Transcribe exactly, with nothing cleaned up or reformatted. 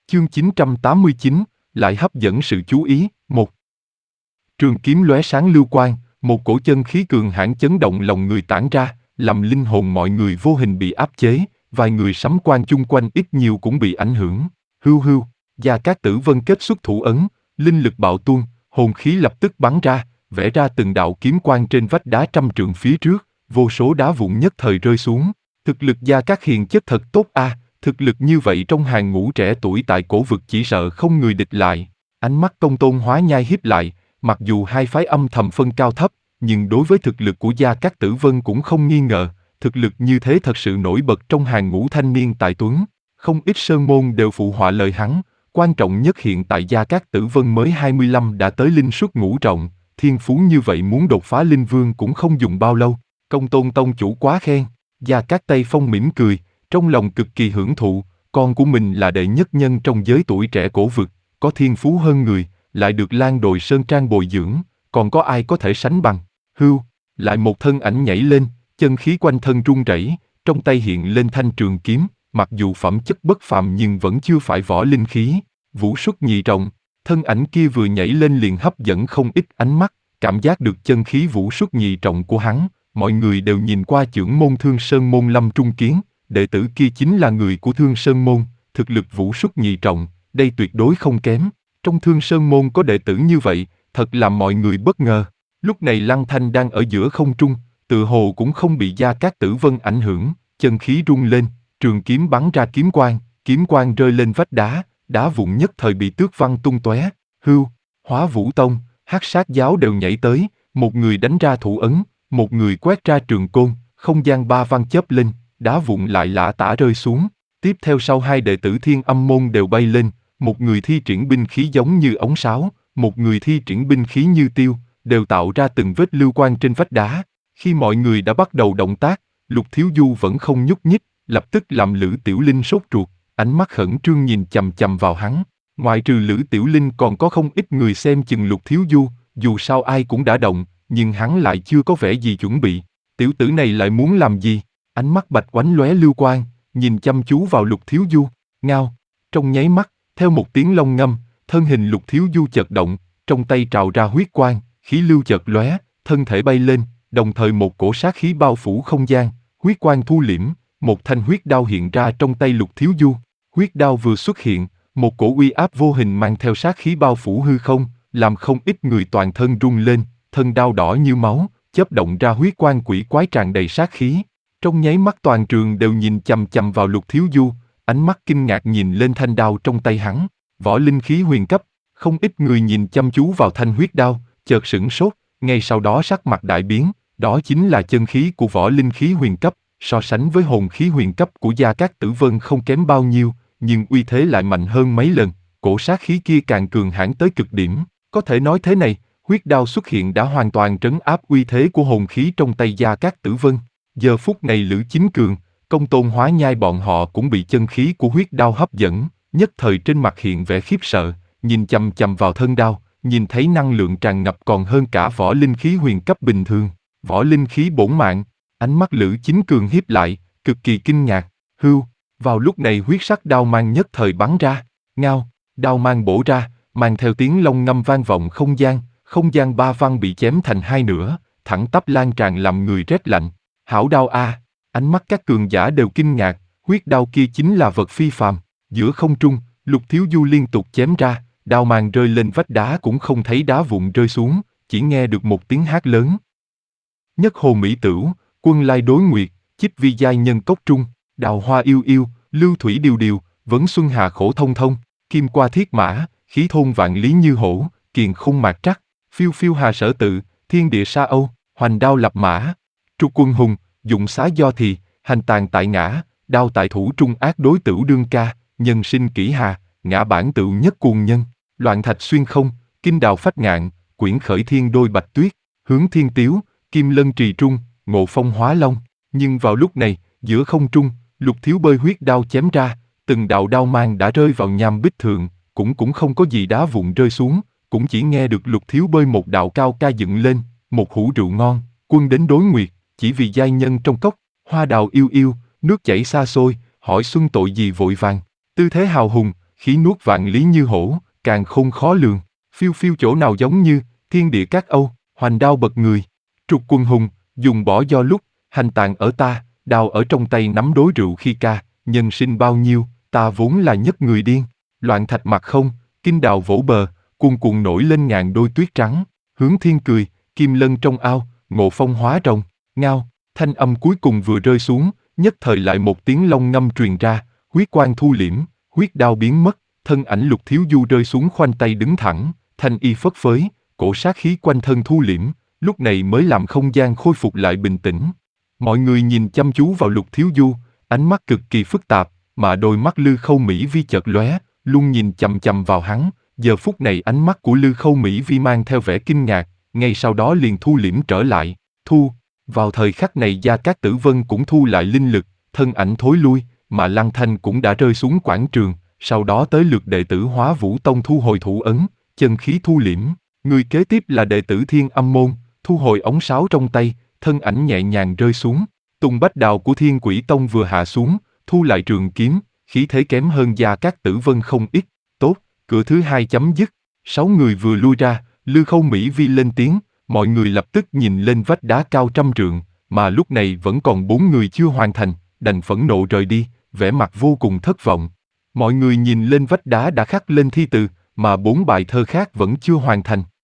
Chương chín trăm tám mươi chín, lại hấp dẫn sự chú ý. Một. Trường kiếm lóe sáng lưu quang, một cổ chân khí cường hãn chấn động lòng người tản ra, làm linh hồn mọi người vô hình bị áp chế, vài người sắm quan chung quanh ít nhiều cũng bị ảnh hưởng. Hưu hưu, Gia Cát Tử Vân kết xuất thủ ấn, linh lực bạo tuôn, hồn khí lập tức bắn ra, vẽ ra từng đạo kiếm quang trên vách đá trăm trượng phía trước, vô số đá vụn nhất thời rơi xuống. Thực lực Gia Cát Hiền chất thật tốt a, thực lực như vậy trong hàng ngũ trẻ tuổi tại cổ vực chỉ sợ không người địch lại. Ánh mắt Công Tôn Hóa Nhai híp lại, mặc dù hai phái âm thầm phân cao thấp, nhưng đối với thực lực của Gia Cát Tử Vân cũng không nghi ngờ, thực lực như thế thật sự nổi bật trong hàng ngũ thanh niên tài tuấn. Không ít sơn môn đều phụ họa lời hắn, quan trọng nhất hiện tại Gia Cát Tử Vân mới hai mươi lăm đã tới linh xuất ngũ trọng, thiên phú như vậy muốn đột phá linh vương cũng không dùng bao lâu. Công Tôn tông chủ quá khen. Gia Cát Tây Phong mỉm cười, trong lòng cực kỳ hưởng thụ, con của mình là đệ nhất nhân trong giới tuổi trẻ cổ vực, có thiên phú hơn người, lại được Lan Đồi Sơn Trang bồi dưỡng, còn có ai có thể sánh bằng. Hưu, lại một thân ảnh nhảy lên, chân khí quanh thân rung rẩy, trong tay hiện lên thanh trường kiếm, mặc dù phẩm chất bất phàm nhưng vẫn chưa phải võ linh khí. Vũ xuất nhị trọng, thân ảnh kia vừa nhảy lên liền hấp dẫn không ít ánh mắt, cảm giác được chân khí vũ xuất nhị trọng của hắn, mọi người đều nhìn qua chưởng môn Thương Sơn môn Lâm Trung Kiến, đệ tử kia chính là người của Thương Sơn môn, thực lực vũ xuất nhị trọng, đây tuyệt đối không kém. Trong Thương Sơn môn có đệ tử như vậy, thật làm mọi người bất ngờ. Lúc này Lăng Thanh đang ở giữa không trung, tự hồ cũng không bị Gia Cát Tử Vân ảnh hưởng, chân khí rung lên, trường kiếm bắn ra kiếm quang, kiếm quang rơi lên vách đá, đá vụn nhất thời bị tước văng tung tóe. Hưu, Hóa Vũ Tông, Hắc Sát giáo đều nhảy tới, một người đánh ra thủ ấn, một người quét ra trường côn, không gian ba văn chớp lên, đá vụn lại lả tả rơi xuống. Tiếp theo sau hai đệ tử Thiên Âm môn đều bay lên, một người thi triển binh khí giống như ống sáo, một người thi triển binh khí như tiêu, đều tạo ra từng vết lưu quang trên vách đá. Khi mọi người đã bắt đầu động tác, Lục Thiếu Du vẫn không nhúc nhích, lập tức làm Lữ Tiểu Linh sốt ruột, ánh mắt khẩn trương nhìn chằm chằm vào hắn. Ngoại trừ Lữ Tiểu Linh còn có không ít người xem chừng Lục Thiếu Du, dù sao ai cũng đã động, nhưng hắn lại chưa có vẻ gì chuẩn bị. Tiểu tử này lại muốn làm gì? Ánh mắt bạch oánh lóe lưu quang, nhìn chăm chú vào Lục Thiếu Du. Ngao, trong nháy mắt, theo một tiếng long ngâm, thân hình Lục Thiếu Du chợt động, trong tay trào ra huyết quang, khí lưu chợt lóe, thân thể bay lên, đồng thời một cổ sát khí bao phủ không gian, huyết quang thu liễm, một thanh huyết đao hiện ra trong tay Lục Thiếu Du. Huyết đao vừa xuất hiện, một cổ uy áp vô hình mang theo sát khí bao phủ hư không, làm không ít người toàn thân rung lên, thân đao đỏ như máu, chớp động ra huyết quang quỷ quái tràn đầy sát khí. Trong nháy mắt toàn trường đều nhìn chằm chằm vào Lục Thiếu Du, ánh mắt kinh ngạc nhìn lên thanh đao trong tay hắn, võ linh khí huyền cấp. Không ít người nhìn chăm chú vào thanh huyết đao, chợt sửng sốt, ngay sau đó sắc mặt đại biến, đó chính là chân khí của võ linh khí huyền cấp, so sánh với hồn khí huyền cấp của Gia Cát Tử Vân không kém bao nhiêu, nhưng uy thế lại mạnh hơn mấy lần, cổ sát khí kia càng cường hãn tới cực điểm. Có thể nói thế này, huyết đao xuất hiện đã hoàn toàn trấn áp uy thế của hồn khí trong tay Gia Cát Tử Vân. Giờ phút này Lữ Chính Cường, Công Tôn Hóa Nhai bọn họ cũng bị chân khí của huyết đao hấp dẫn, nhất thời trên mặt hiện vẻ khiếp sợ, nhìn chằm chằm vào thân đao, nhìn thấy năng lượng tràn ngập còn hơn cả võ linh khí huyền cấp bình thường. Võ linh khí bổn mạng, ánh mắt Lữ Chính Cường híp lại, cực kỳ kinh ngạc. Hưu, vào lúc này huyết sắc đao mang nhất thời bắn ra, ngao, đao mang bổ ra, mang theo tiếng long ngâm vang vọng không gian, không gian ba văn bị chém thành hai nửa, thẳng tắp lan tràn làm người rét lạnh. Hảo đao a, ánh mắt các cường giả đều kinh ngạc, huyết đao kia chính là vật phi phàm. Giữa không trung, Lục Thiếu Du liên tục chém ra, đao mang rơi lên vách đá cũng không thấy đá vụn rơi xuống, chỉ nghe được một tiếng hát lớn. Nhất hồ mỹ tửu, quân lai đối nguyệt, chích vi giai nhân cốc trung, đào hoa yêu yêu, lưu thủy điều điều, vấn xuân hà khổ thông thông, kim qua thiết mã, khí thôn vạn lý như hổ, kiền khung mạc trắc, phiêu phiêu hà sở tự, thiên địa sa âu, hoành đao lập mã, trục quân hùng, dụng xá do thì, hành tàn tại ngã, đao tại thủ trung ác đối tửu đương ca, nhân sinh kỷ hà, ngã bản tựu nhất cuồng nhân, loạn thạch xuyên không, kinh đào phách ngạn, quyển khởi thiên đôi bạch tuyết, hướng thiên tiếu, kim lân trì trung, ngộ phong hóa long. Nhưng vào lúc này, giữa không trung, Lục Thiếu bơi huyết đao chém ra, từng đạo đao mang đã rơi vào nham bích thượng, cũng cũng không có gì đá vụn rơi xuống, cũng chỉ nghe được Lục Thiếu bơi một đạo cao ca dựng lên, một hũ rượu ngon, quân đến đối nguyệt, chỉ vì giai nhân trong cốc, hoa đào yêu yêu, nước chảy xa xôi, hỏi xuân tội gì vội vàng. Tư thế hào hùng, khí nuốt vạn lý như hổ, càng khôn khó lường. Phiêu phiêu chỗ nào giống như, thiên địa các âu, hoành đao bật người. Trục Quân Hùng, dùng bỏ do lúc, hành tàn ở ta, đao ở trong tay nắm đối rượu khi ca, nhân sinh bao nhiêu, ta vốn là nhất người điên. Loạn thạch mặt không, kinh đào vỗ bờ, cuồn cuộn nổi lên ngàn đôi tuyết trắng. Hướng thiên cười, kim lân trong ao, ngộ phong hóa rồng, ngao. Thanh âm cuối cùng vừa rơi xuống, nhất thời lại một tiếng long ngâm truyền ra, huyết quang thu liễm, huyết đao biến mất, thân ảnh Lục Thiếu Du rơi xuống khoanh tay đứng thẳng, thanh y phất phới, cổ sát khí quanh thân thu liễm, lúc này mới làm không gian khôi phục lại bình tĩnh. Mọi người nhìn chăm chú vào Lục Thiếu Du, ánh mắt cực kỳ phức tạp, mà đôi mắt Lư Khâu Mỹ Vi chợt lóe, luôn nhìn chằm chằm vào hắn. Giờ phút này ánh mắt của Lư Khâu Mỹ Vi mang theo vẻ kinh ngạc, ngay sau đó liền thu liễm trở lại. Thu. Vào thời khắc này Gia Cát Tử Vân cũng thu lại linh lực, thân ảnh thối lui, mà Lăng Thanh cũng đã rơi xuống quảng trường, sau đó tới lượt đệ tử Hóa Vũ Tông thu hồi thủ ấn, chân khí thu liễm. Người kế tiếp là đệ tử Thiên Âm Môn, thu hồi ống sáo trong tay, thân ảnh nhẹ nhàng rơi xuống. Tung Bách Đào của Thiên Quỷ Tông vừa hạ xuống, thu lại trường kiếm, khí thế kém hơn Gia Cát Tử Vân không ít. Tốt, cửa thứ hai chấm dứt. Sáu người vừa lui ra, Lư Khâu Mỹ Vi lên tiếng, mọi người lập tức nhìn lên vách đá cao trăm trượng, mà lúc này vẫn còn bốn người chưa hoàn thành, đành phẫn nộ rời đi, vẻ mặt vô cùng thất vọng. Mọi người nhìn lên vách đá đã khắc lên thi từ, mà bốn bài thơ khác vẫn chưa hoàn thành.